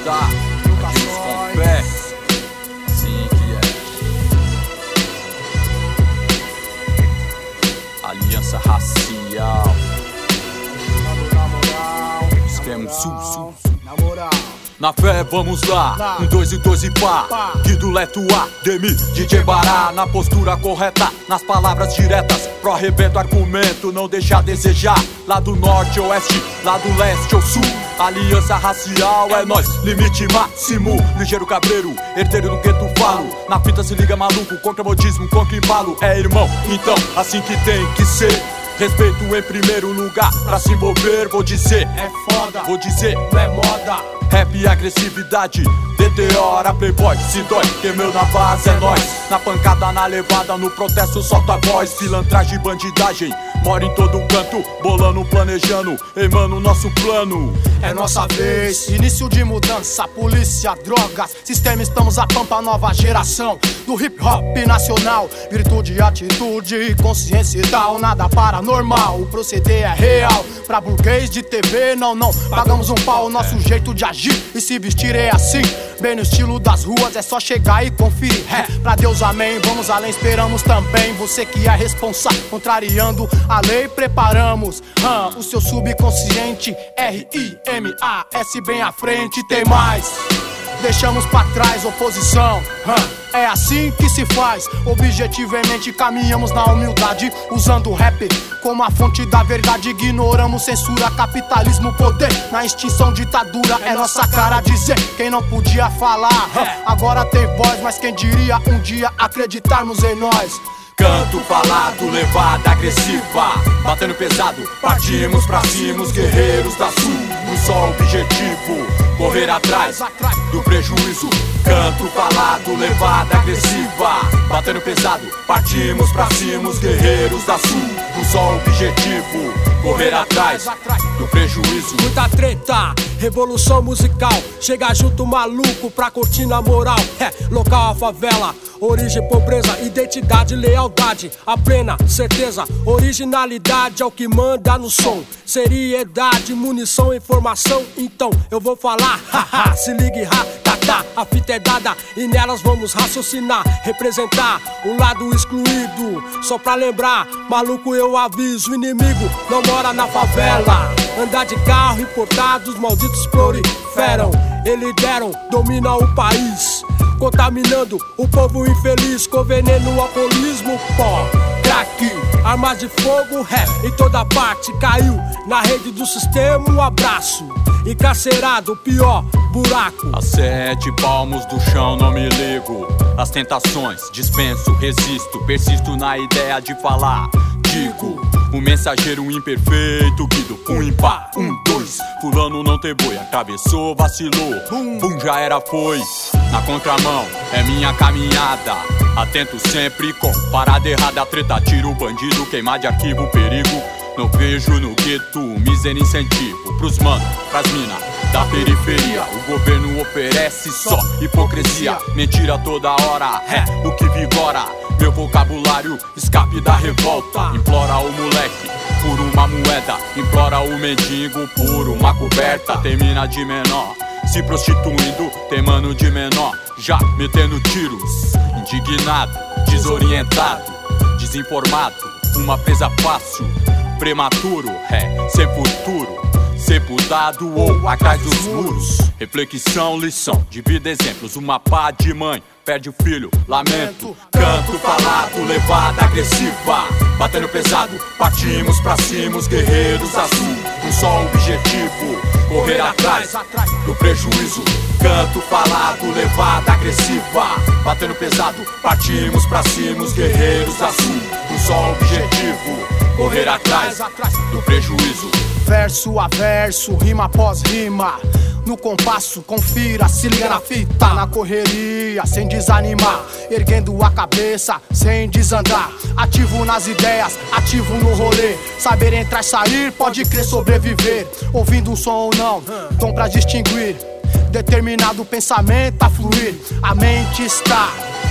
tá? Agimos com fé, assim que é. Aliança racial. Esquema sul. Na moral. Na fé vamos lá, 1, 2 e 2 e pá. Guido Leto A, Demi, DJ Bará. Na postura correta, nas palavras diretas. Pro arrebento argumento, não deixa a desejar. Lá do norte, oeste, lá do leste ou sul. Aliança racial é nós, limite máximo. Ligeiro cabreiro, herdeiro do gueto falo. Na fita se liga maluco, contra modismo, contra embalo. É irmão, então assim que tem que ser. Respeito em primeiro lugar, pra se envolver vou dizer é foda, vou dizer não é moda. Rap e agressividade, deteriora playboy, se dói, que meu na base é nós. Na pancada, na levada, no protesto solta a voz. Pilantragem e bandidagem, mora em todo canto. Bolando, planejando, mano, nosso plano. É nossa vez, início de mudança. Polícia, drogas, sistema, estamos a pampa. Nova geração do hip hop nacional. Virtude, atitude e consciência e tal. Nada paranormal, o proceder é real. Pra burguês de TV, não, pagamos um pau. Nosso jeito de agir e se vestir é assim. Bem no estilo das ruas, é só chegar e conferir. Pra Deus amém, vamos além, esperamos também. Você que é responsável, contrariando a lei, preparamos o seu subconsciente. RIMAS bem à frente, tem mais. Deixamos pra trás oposição, é assim que se faz. Objetivamente caminhamos na humildade, usando o rap como a fonte da verdade. Ignoramos censura, capitalismo, poder. Na extinção, ditadura, é nossa cara dizer. Quem não podia falar, agora tem voz. Mas quem diria um dia acreditarmos em nós. Canto falado, levada agressiva, batendo pesado, partimos pra cima, os guerreiros da sul. Um só objetivo, correr atrás do prejuízo. Canto falado, levada agressiva, batendo pesado, partimos pra cima, os guerreiros da sul. Um só objetivo, correr atrás do prejuízo. Muita treta, revolução musical. Chega junto maluco pra curtir na moral. Local a favela, origem pobreza, identidade, lealdade. A plena certeza, originalidade é o que manda no som. Seriedade, munição, informação. Então eu vou falar, se ligue, a fita é dada e nelas vamos raciocinar. Representar o lado excluído. Só pra lembrar, maluco eu aviso. O inimigo não mora na favela. Andar de carro importado, os malditos proliferam. Eles deram, domina o país, contaminando o povo infeliz. Com veneno, alcoolismo, pó, crack, armas de fogo, em toda parte. Caiu na rede do sistema, um abraço. Encarcerado, pior buraco. A 7 palmos do chão não me ligo. As tentações, dispenso, resisto. Persisto na ideia de falar. Digo, o mensageiro imperfeito, Guido, impar, 1, 2. Fulano não tem boi, atravessou, vacilou, bum, já era, foi. Na contramão, é minha caminhada. Atento sempre com parada errada. Treta, tiro, bandido, queimar de arquivo, perigo. Não vejo no gueto miséria, incentivo pros mano, pras mina da periferia. O governo oferece só hipocrisia. Mentira toda hora, o que vigora. Meu vocabulário, escape da revolta. Implora o moleque por uma moeda. Implora o mendigo por uma coberta. Termina de menor, se prostituindo. Tem mano de menor, já metendo tiros. Indignado, desorientado, desinformado. Uma presa fácil, prematuro, sem futuro. Sepultado ou atrás dos muros. Reflexão, lição, divida exemplos. Uma pá de mãe perde o filho, lamento. Canto falado, levada agressiva, batendo pesado, partimos pra cima, os guerreiros azul. Um só objetivo, correr atrás do prejuízo. Canto falado, levada agressiva, batendo pesado, partimos pra cima, os guerreiros azul. Um só objetivo, correr atrás do prejuízo. Verso a verso, rima após rima. No compasso, confira, se liga na fita. Na correria, sem desanimar. Erguendo a cabeça, sem desandar. Ativo nas ideias, ativo no rolê. Saber entrar e sair, pode crer sobreviver. Ouvindo um som ou não, tom pra distinguir. Determinado pensamento a fluir. A mente está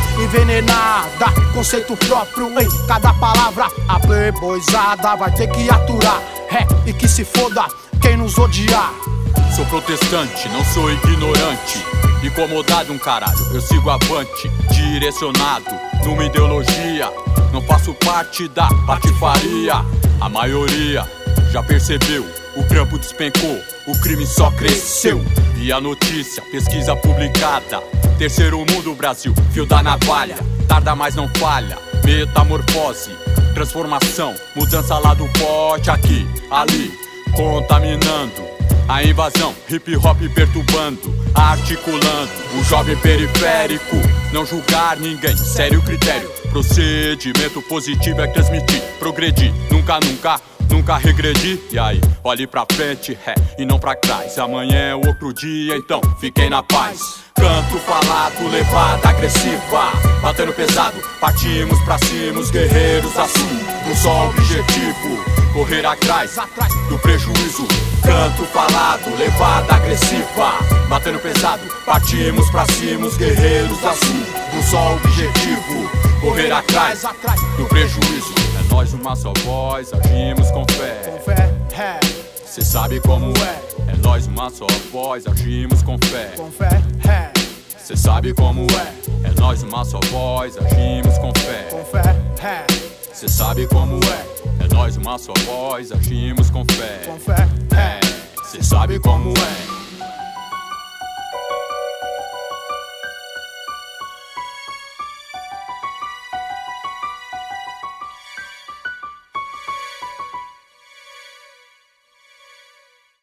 envenenada, conceito próprio em cada palavra. A playboyzada vai ter que aturar. E que se foda quem nos odiar. Sou protestante, não sou ignorante. Incomodado um caralho, eu sigo avante. Direcionado numa ideologia, não faço parte da patifaria. A maioria já percebeu, o trampo despencou, o crime só cresceu. E a notícia, pesquisa publicada, terceiro mundo, Brasil, fio da navalha. Tarda, mas não falha, metamorfose, transformação, mudança lá do pote, aqui, ali, contaminando. A invasão, hip hop perturbando, articulando o jovem periférico. Não julgar ninguém, sério critério. Procedimento positivo é transmitir, progredir, nunca regredir. E aí, olhe pra frente, e não pra trás. Amanhã é outro dia, então fiquem na paz. Canto falado, levada agressiva, batendo pesado, partimos pra cima, os guerreiros assim. Um só objetivo, correr atrás do prejuízo. Canto falado, levada agressiva, batendo pesado, partimos pra cima, os guerreiros assim. Um só objetivo, correr atrás do prejuízo. É nós uma só voz, agimos com fé. Cê sabe como é. É nós uma só voz, agimos com fé. Cê sabe como é. É nós uma só voz, agimos com fé. Cê sabe como é. É nós uma só voz, agimos com fé. Cê sabe como é.